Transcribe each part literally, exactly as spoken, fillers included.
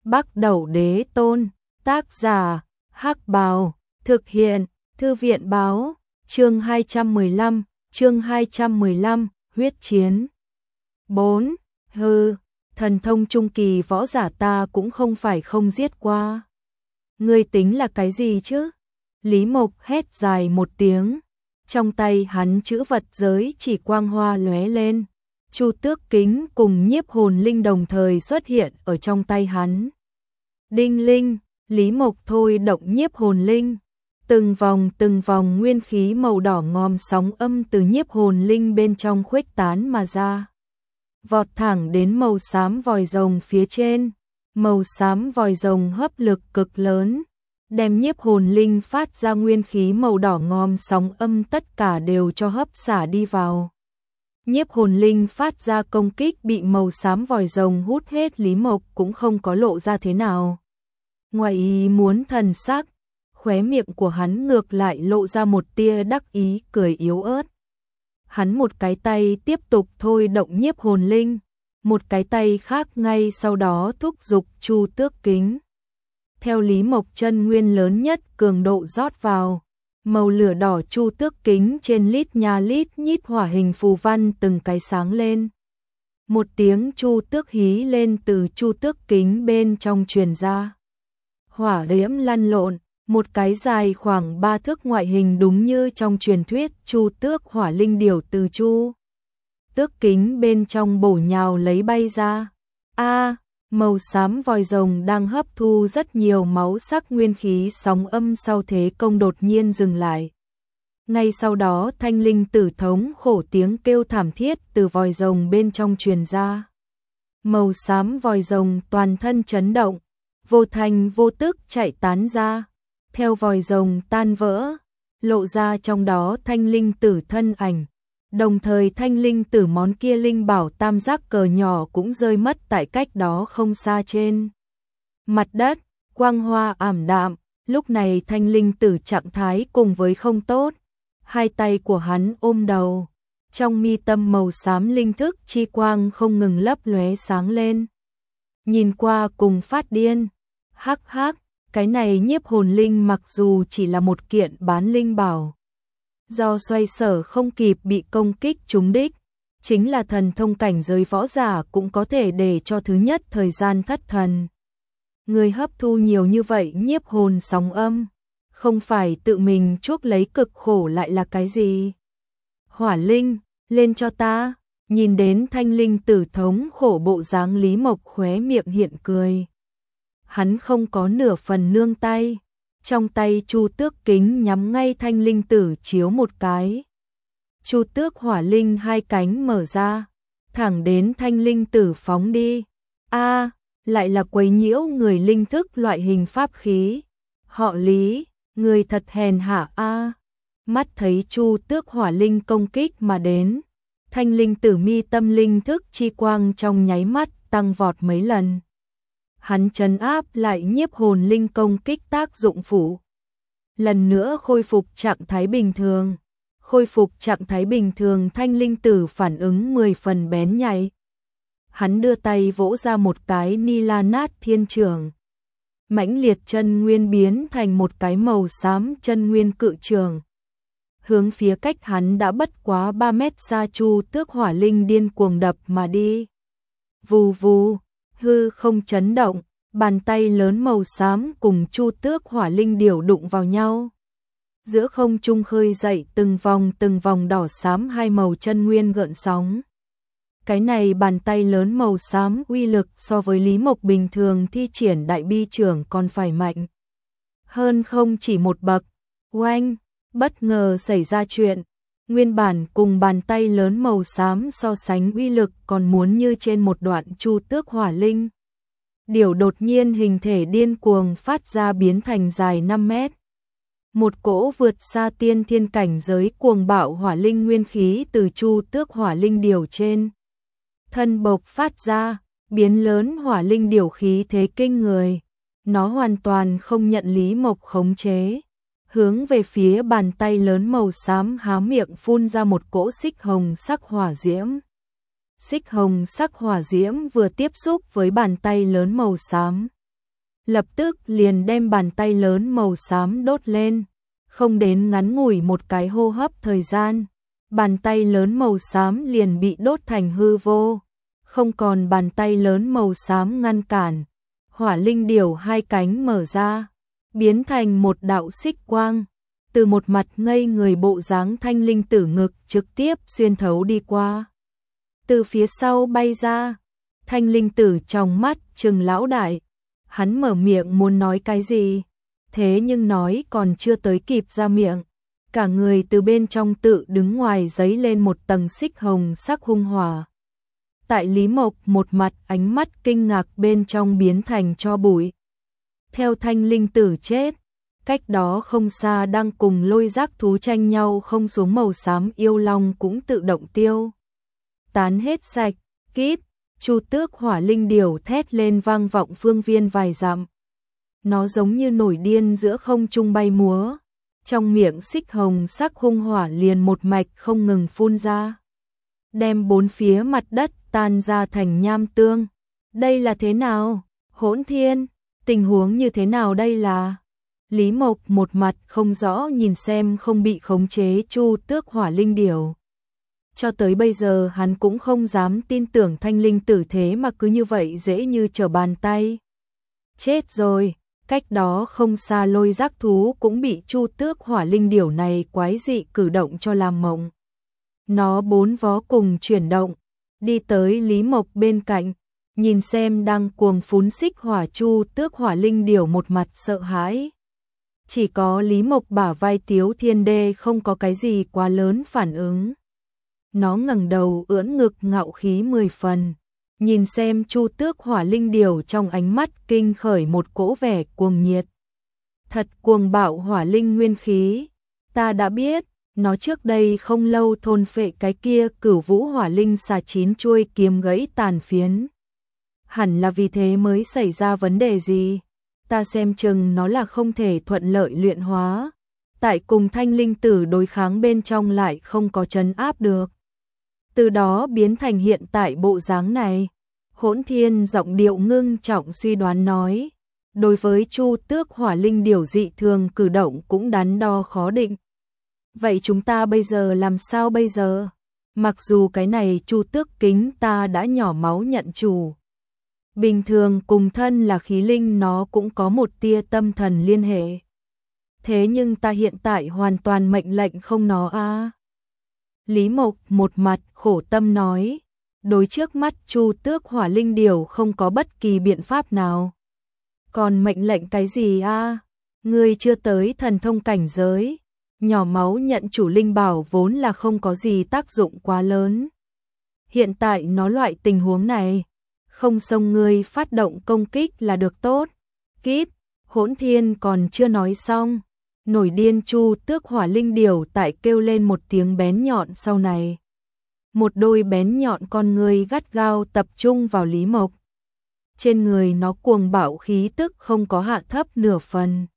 Bắc Đẩu Đế Tôn, tác giả, Hắc Bào, thực hiện, Thư viện Báo, chương hai trăm mười lăm, chương hai trăm mười lăm, huyết chiến. bốn. Hừ, thần thông trung kỳ võ giả ta cũng không phải không giết qua. Ngươi tính là cái gì chứ? Lý Mộc hét dài một tiếng, trong tay hắn chữ vật giới chỉ quang hoa lóe lên. Chu Tước Kính cùng Nhiếp Hồn Linh đồng thời xuất hiện ở trong tay hắn. Đinh linh, Lý Mộc thôi động Nhiếp Hồn Linh. Từng vòng từng vòng nguyên khí màu đỏ ngòm sóng âm từ Nhiếp Hồn Linh bên trong khuếch tán mà ra. Vọt thẳng đến màu xám vòi rồng phía trên. Màu xám vòi rồng hấp lực cực lớn, đem Nhiếp Hồn Linh phát ra nguyên khí màu đỏ ngòm sóng âm tất cả đều cho hấp xả đi vào. Nhiếp Hồn Linh phát ra công kích bị màu xám vòi rồng hút hết, Lý Mộc cũng không có lộ ra thế nào. Ngoài ý muốn thần sắc, khóe miệng của hắn ngược lại lộ ra một tia đắc ý cười yếu ớt. Hắn một cái tay tiếp tục thôi động Nhiếp Hồn Linh, một cái tay khác ngay sau đó thúc giục Chu Tước Kính. Theo Lý Mộc chân nguyên lớn nhất cường độ rót vào, màu lửa đỏ Chu Tước Kính trên lít nha lít nhít hỏa hình phù văn từng cái sáng lên. Một tiếng Chu Tước hí lên từ Chu Tước Kính bên trong truyền ra. Hỏa diễm lăn lộn, một cái dài khoảng ba thước ngoại hình đúng như trong truyền thuyết Chu Tước Hỏa Linh Điểu từ Chu Tước Kính bên trong bổ nhào lấy bay ra. A, màu xám vòi rồng đang hấp thu rất nhiều máu sắc nguyên khí sóng âm sau thế công đột nhiên dừng lại. Ngay sau đó thanh linh tử thống khổ tiếng kêu thảm thiết từ vòi rồng bên trong truyền ra. Màu xám vòi rồng toàn thân chấn động, vô thanh vô tức chạy tán ra. Theo vòi rồng tan vỡ, lộ ra trong đó thanh linh tử thân ảnh. Đồng thời thanh linh tử món kia linh bảo tam giác cờ nhỏ cũng rơi mất tại cách đó không xa trên mặt đất, quang hoa ảm đạm. Lúc này thanh linh tử trạng thái cùng với không tốt, hai tay của hắn ôm đầu, trong mi tâm màu xám linh thức chi quang không ngừng lấp lóe sáng lên. Nhìn qua cùng phát điên, hắc hắc, cái này Nhiếp Hồn Linh mặc dù chỉ là một kiện bán linh bảo, do xoay sở không kịp bị công kích trúng đích, chính là thần thông cảnh giới võ giả cũng có thể để cho thứ nhất thời gian thất thần. Người hấp thu nhiều như vậy nhiếp hồn sóng âm, không phải tự mình chuốc lấy cực khổ lại là cái gì? Hỏa Linh, lên cho ta. Nhìn đến thanh linh tử thống khổ bộ dáng, Lý Mộc khóe miệng hiện cười. Hắn không có nửa phần nương tay. Trong tay Chu Tước Kính nhắm ngay thanh linh tử chiếu một cái. Chu Tước Hỏa Linh hai cánh mở ra, thẳng đến thanh linh tử phóng đi. A, lại là quấy nhiễu người linh thức loại hình pháp khí. Họ Lý, người thật hèn hạ a. Mắt thấy Chu Tước Hỏa Linh công kích mà đến, thanh linh tử mi tâm linh thức chi quang trong nháy mắt tăng vọt mấy lần. Hắn trấn áp lại nhiếp hồn linh công kích tác dụng phụ. Lần nữa khôi phục trạng thái bình thường. Khôi phục trạng thái bình thường, thanh linh tử phản ứng mười phần bén nhạy. Hắn đưa tay vỗ ra một cái ni la nát thiên trường. Mãnh liệt chân nguyên biến thành một cái màu xám chân nguyên cự trường. Hướng phía cách hắn đã bất quá ba mét xa Chu Tước Hỏa Linh điên cuồng đập mà đi. Vù vù, hư không chấn động, bàn tay lớn màu xám cùng Chu Tước Hỏa Linh điểu đụng vào nhau. Giữa không trung khơi dậy từng vòng từng vòng đỏ xám hai màu chân nguyên gợn sóng. Cái này bàn tay lớn màu xám uy lực so với Lý Mộc bình thường thi triển đại bi trưởng còn phải mạnh hơn không chỉ một bậc. Oanh, bất ngờ xảy ra chuyện. Nguyên bản cùng bàn tay lớn màu xám so sánh uy lực còn muốn như trên một đoạn Chu Tước Hỏa Linh điểu đột nhiên hình thể điên cuồng phát ra biến thành dài năm mét. Một cỗ vượt xa tiên thiên cảnh giới cuồng bạo hỏa linh nguyên khí từ Chu Tước Hỏa Linh điểu trên thân bộc phát ra, biến lớn hỏa linh điểu khí thế kinh người. Nó hoàn toàn không nhận Lý Mộc khống chế, hướng về phía bàn tay lớn màu xám há miệng phun ra một cỗ xích hồng sắc hỏa diễm. Xích hồng sắc hỏa diễm vừa tiếp xúc với bàn tay lớn màu xám, lập tức liền đem bàn tay lớn màu xám đốt lên, không đến ngắn ngủi một cái hô hấp thời gian, bàn tay lớn màu xám liền bị đốt thành hư vô, không còn bàn tay lớn màu xám ngăn cản, hỏa linh điểu hai cánh mở ra, biến thành một đạo xích quang, từ một mặt ngây người bộ dáng thanh linh tử ngực trực tiếp xuyên thấu đi qua. Từ phía sau bay ra, thanh linh tử trong mắt trừng lão đại, hắn mở miệng muốn nói cái gì, thế nhưng nói còn chưa tới kịp ra miệng, cả người từ bên trong tự đứng ngoài giấy lên một tầng xích hồng sắc hung hỏa. Tại Lý Mộc một mặt ánh mắt kinh ngạc bên trong biến thành tro bụi. Theo thanh linh tử chết, cách đó không xa đang cùng lôi giác thú tranh nhau không xuống màu xám yêu long cũng tự động tiêu tán hết sạch, kít, Chu Tước hỏa linh điểu thét lên vang vọng phương viên vài dặm. Nó giống như nổi điên giữa không trung bay múa, trong miệng xích hồng sắc hung hỏa liền một mạch không ngừng phun ra, đem bốn phía mặt đất tan ra thành nham tương. Đây là thế nào? Hỗn Thiên, tình huống như thế nào đây là? Lý Mộc một mặt không rõ nhìn xem không bị khống chế Chu Tước hỏa linh điểu. Cho tới bây giờ hắn cũng không dám tin tưởng thanh linh tử thế mà cứ như vậy dễ như trở bàn tay. Chết rồi, cách đó không xa lôi giác thú cũng bị Chu Tước hỏa linh điểu này quái dị cử động cho làm mộng. Nó bốn vó cùng chuyển động, đi tới Lý Mộc bên cạnh, nhìn xem đang cuồng phún xích hỏa Chu Tước hỏa linh điểu một mặt sợ hãi. Chỉ có Lý Mộc bả vai Tiếu Thiên Đê không có cái gì quá lớn phản ứng. Nó ngẩng đầu ưỡn ngực ngạo khí mười phần, nhìn xem Chu Tước hỏa linh điểu trong ánh mắt kinh khởi một cỗ vẻ cuồng nhiệt. Thật cuồng bạo hỏa linh nguyên khí, ta đã biết, nó trước đây không lâu thôn phệ cái kia cửu vũ hỏa linh xà chín chuôi kiếm gãy tàn phiến. Hẳn là vì thế mới xảy ra vấn đề gì, ta xem chừng nó là không thể thuận lợi luyện hóa, tại cùng thanh linh tử đối kháng bên trong lại không có trấn áp được. Từ đó biến thành hiện tại bộ dáng này. Hỗn Thiên giọng điệu ngưng trọng suy đoán nói, đối với Chu Tước hỏa linh điểu dị thường cử động cũng đắn đo khó định. Vậy chúng ta bây giờ làm sao bây giờ? Mặc dù cái này Chu Tước kính ta đã nhỏ máu nhận chủ. Bình thường cùng thân là khí linh nó cũng có một tia tâm thần liên hệ. Thế nhưng ta hiện tại hoàn toàn mệnh lệnh không nó a. À. Lý Mộc một mặt khổ tâm nói, đối trước mắt Chu Tước hỏa linh điểu không có bất kỳ biện pháp nào. Còn mệnh lệnh cái gì a? À? Ngươi chưa tới thần thông cảnh giới, nhỏ máu nhận chủ linh bảo vốn là không có gì tác dụng quá lớn. Hiện tại nó loại tình huống này, không xông ngươi phát động công kích là được tốt. Kíp, Hỗn Thiên còn chưa nói xong, nổi điên Chu Tước hỏa linh điểu tại kêu lên một tiếng bén nhọn sau này. Một đôi bén nhọn con ngươi gắt gao tập trung vào Lý Mộc. Trên người nó cuồng bạo khí tức không có hạ thấp nửa phần.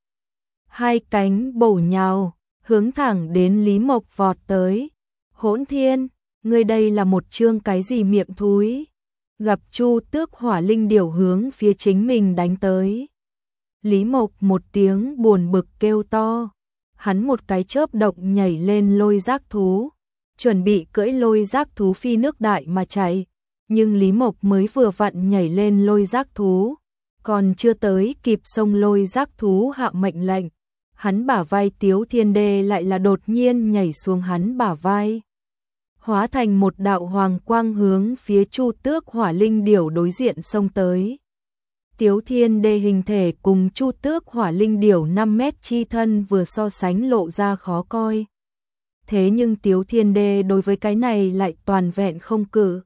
Hai cánh bổ nhào, hướng thẳng đến Lý Mộc vọt tới. Hỗn Thiên, ngươi đây là một chương cái gì miệng thúi? Gặp Chu Tước hỏa linh điểu hướng phía chính mình đánh tới. Lý Mộc một tiếng buồn bực kêu to, hắn một cái chớp động nhảy lên lôi giác thú, chuẩn bị cưỡi lôi giác thú phi nước đại mà chạy, nhưng Lý Mộc mới vừa vặn nhảy lên lôi giác thú, còn chưa tới kịp xông lôi giác thú hạ mệnh lệnh, hắn bả vai Tiếu Thiên Đê lại là đột nhiên nhảy xuống hắn bả vai, hóa thành một đạo hoàng quang hướng phía Chu Tước hỏa linh điểu đối diện xông tới. Tiếu Thiên Đê hình thể cùng Chu Tước hỏa linh điểu năm mét chi thân vừa so sánh lộ ra khó coi. Thế nhưng Tiếu Thiên Đê đối với cái này lại toàn vẹn không cự.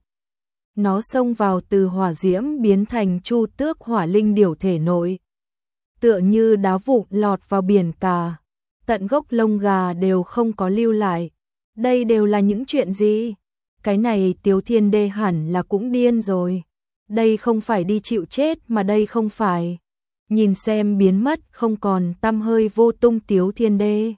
Nó xông vào từ hỏa diễm biến thành Chu Tước hỏa linh điểu thể nội. Tựa như đá vụn lọt vào biển cả, tận gốc lông gà đều không có lưu lại. Đây đều là những chuyện gì? Cái này Tiếu Thiên Đê hẳn là cũng điên rồi. Đây không phải đi chịu chết mà đây không phải. Nhìn xem biến mất không còn tăm hơi vô tung Tiếu Thiên Đê.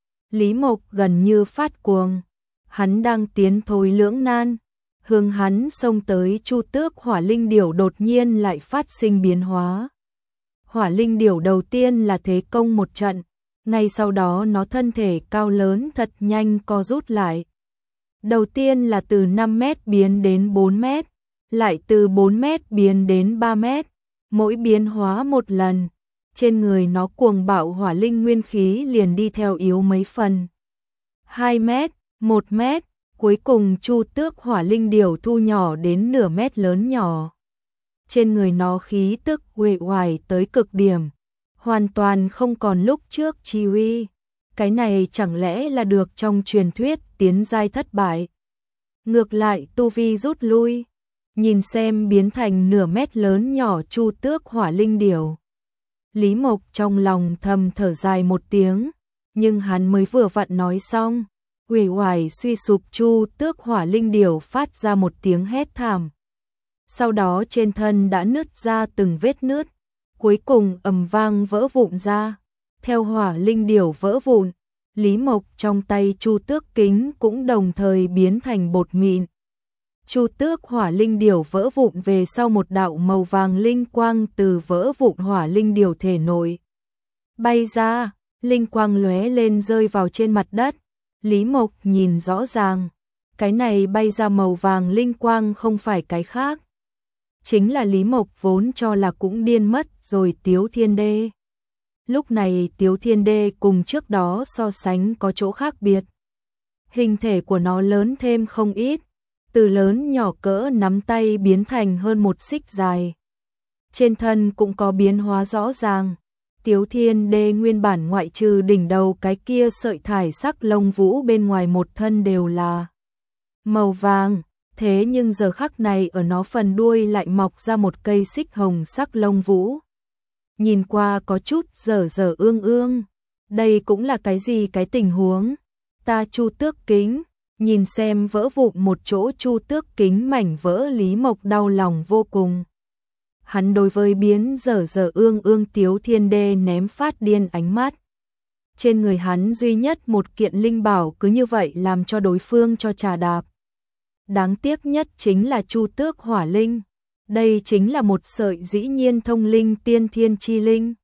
Lý Mộc gần như phát cuồng. Hắn đang tiến thối lưỡng nan. Hướng hắn xông tới Chu Tước hỏa linh điểu đột nhiên lại phát sinh biến hóa. Hỏa linh điểu đầu tiên là thế công một trận, ngay sau đó nó thân thể cao lớn thật nhanh co rút lại. Đầu tiên là từ năm mét biến đến bốn mét, lại từ bốn mét biến đến ba mét, mỗi biến hóa một lần, trên người nó cuồng bạo hỏa linh nguyên khí liền đi theo yếu mấy phần. hai mét, một mét, cuối cùng Chu Tước hỏa linh điểu thu nhỏ đến nửa mét lớn nhỏ. Trên người nó khí tức uể oải tới cực điểm, hoàn toàn không còn lúc trước chi uy. Cái này chẳng lẽ là được trong truyền thuyết tiến giai thất bại. Ngược lại tu vi rút lui, nhìn xem biến thành nửa mét lớn nhỏ Chu Tước hỏa linh điểu. Lý Mộc trong lòng thầm thở dài một tiếng, nhưng hắn mới vừa vặn nói xong, uể oải suy sụp Chu Tước hỏa linh điểu phát ra một tiếng hét thảm. Sau đó trên thân đã nứt ra từng vết nứt, cuối cùng ầm vang vỡ vụn ra. Theo hỏa linh điểu vỡ vụn, Lý Mộc trong tay Chu Tước kính cũng đồng thời biến thành bột mịn. Chu Tước hỏa linh điểu vỡ vụn về sau, một đạo màu vàng linh quang từ vỡ vụn hỏa linh điểu thể nội bay ra, linh quang lóe lên rơi vào trên mặt đất. Lý Mộc nhìn rõ ràng, cái này bay ra màu vàng linh quang không phải cái khác, chính là Lý Mộc vốn cho là cũng điên mất rồi Tiếu Thiên Đê. Lúc này Tiếu Thiên Đê cùng trước đó so sánh có chỗ khác biệt. Hình thể của nó lớn thêm không ít, từ lớn nhỏ cỡ nắm tay biến thành hơn một xích dài. Trên thân cũng có biến hóa rõ ràng. Tiếu Thiên Đê nguyên bản ngoại trừ đỉnh đầu cái kia sợi thải sắc lông vũ bên ngoài một thân đều là màu vàng, thế nhưng giờ khắc này ở nó phần đuôi lại mọc ra một cây xích hồng sắc lông vũ. Nhìn qua có chút dở dở ương ương, đây cũng là cái gì cái tình huống? Ta Chu Tước kính, nhìn xem vỡ vụn một chỗ Chu Tước kính mảnh vỡ, Lý Mộc đau lòng vô cùng. Hắn đối với biến dở dở ương ương Tiếu Thiên Đê ném phát điên ánh mắt. Trên người hắn duy nhất một kiện linh bảo cứ như vậy làm cho đối phương cho trà đạp. Đáng tiếc nhất chính là Chu Tước hỏa linh. Đây chính là một sợi dĩ nhiên thông linh tiên thiên chi linh,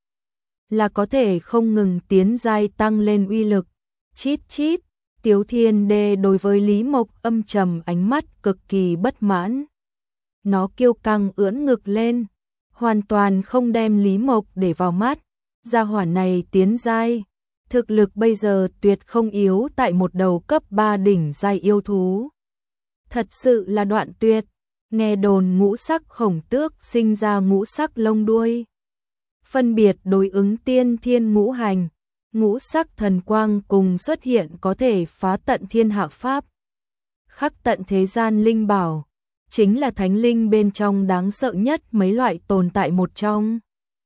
là có thể không ngừng tiến giai tăng lên uy lực. Chít chít, Tiếu Thiên Đê đối với Lý Mộc âm trầm ánh mắt cực kỳ bất mãn. Nó kiêu căng ưỡn ngực lên, hoàn toàn không đem Lý Mộc để vào mắt. Gia hỏa này tiến giai, thực lực bây giờ tuyệt không yếu tại một đầu cấp ba đỉnh giai yêu thú. Thật sự là đoạn tuyệt. Nghe đồn ngũ sắc khổng tước sinh ra ngũ sắc lông đuôi, phân biệt đối ứng tiên thiên ngũ hành, ngũ sắc thần quang cùng xuất hiện có thể phá tận thiên hạ pháp, khắc tận thế gian linh bảo, chính là thánh linh bên trong đáng sợ nhất mấy loại tồn tại một trong.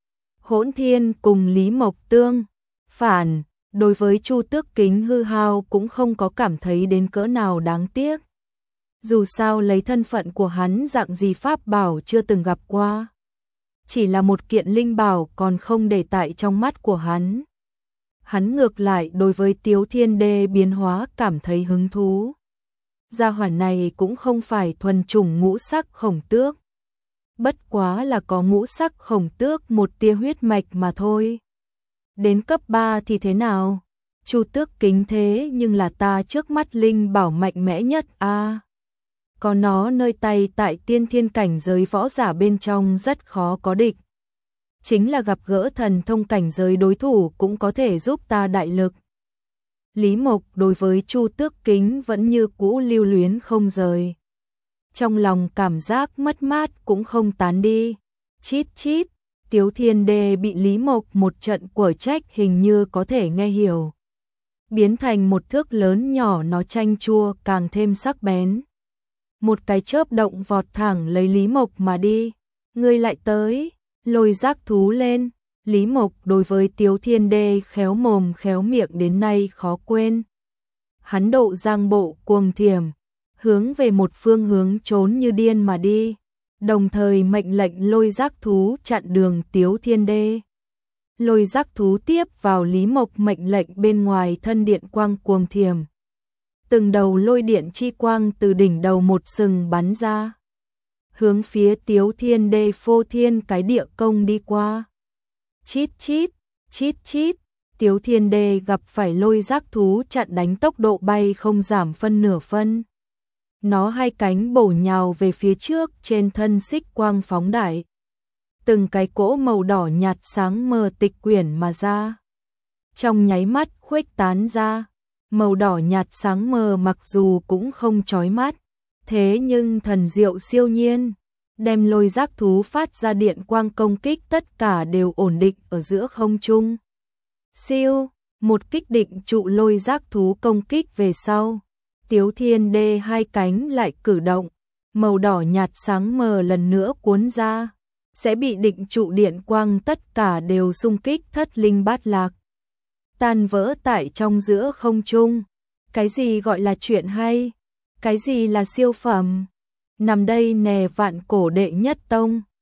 Hỗn Thiên cùng Lý Mộc tương phản, đối với Chu Tước kính hư hao cũng không có cảm thấy đến cỡ nào đáng tiếc. Dù sao lấy thân phận của hắn dạng gì pháp bảo chưa từng gặp qua. Chỉ là một kiện linh bảo còn không để tại trong mắt của hắn. Hắn ngược lại đối với Tiếu Thiên Đê biến hóa cảm thấy hứng thú. Gia hỏa này cũng không phải thuần chủng ngũ sắc khổng tước. Bất quá là có ngũ sắc khổng tước một tia huyết mạch mà thôi. Đến cấp ba thì thế nào? Chu Tước kính thế nhưng là ta trước mắt linh bảo mạnh mẽ nhất a. À, có nó nơi tay tại tiên thiên cảnh giới võ giả bên trong rất khó có địch. Chính là gặp gỡ thần thông cảnh giới đối thủ cũng có thể giúp ta đại lực. Lý Mộc đối với Chu Tước kính vẫn như cũ lưu luyến không rời. Trong lòng cảm giác mất mát cũng không tán đi. Chít chít, Tiếu Thiên Đê bị Lý Mộc một trận quở trách hình như có thể nghe hiểu. Biến thành một thước lớn nhỏ, nó chanh chua càng thêm sắc bén. Một cái chớp động vọt thẳng lấy Lý Mộc mà đi. Ngươi lại tới, lôi giác thú lên. Lý Mộc đối với Tiếu Thiên Đê khéo mồm khéo miệng đến nay khó quên. Hắn độ giang bộ cuồng thiểm, hướng về một phương hướng trốn như điên mà đi, đồng thời mệnh lệnh lôi giác thú chặn đường Tiếu Thiên Đê. Lôi giác thú tiếp vào Lý Mộc mệnh lệnh bên ngoài thân điện quang cuồng thiểm. Từng đầu lôi điện chi quang từ đỉnh đầu một sừng bắn ra, hướng phía Tiếu Thiên Đê phô thiên cái địa công đi qua. Chít chít, chít chít, Tiếu Thiên Đê gặp phải lôi giác thú chặn đánh, tốc độ bay không giảm phân nửa phân. Nó hai cánh bổ nhào về phía trước, trên thân xích quang phóng đại. Từng cái cỗ màu đỏ nhạt sáng mờ tịch quyển mà ra. Trong nháy mắt khuếch tán ra, màu đỏ nhạt sáng mờ mặc dù cũng không chói mắt, thế nhưng thần diệu siêu nhiên, đem lôi giác thú phát ra điện quang công kích tất cả đều ổn định ở giữa không trung. Siêu, một kích định trụ lôi giác thú công kích về sau. Tiếu Thiên Đê hai cánh lại cử động, màu đỏ nhạt sáng mờ lần nữa cuốn ra, sẽ bị định trụ điện quang tất cả đều xung kích thất linh bát lạc. Tan vỡ tại trong giữa không trung. Cái gì gọi là chuyện hay? Cái gì là siêu phẩm? Nằm đây nè vạn cổ đệ nhất tông.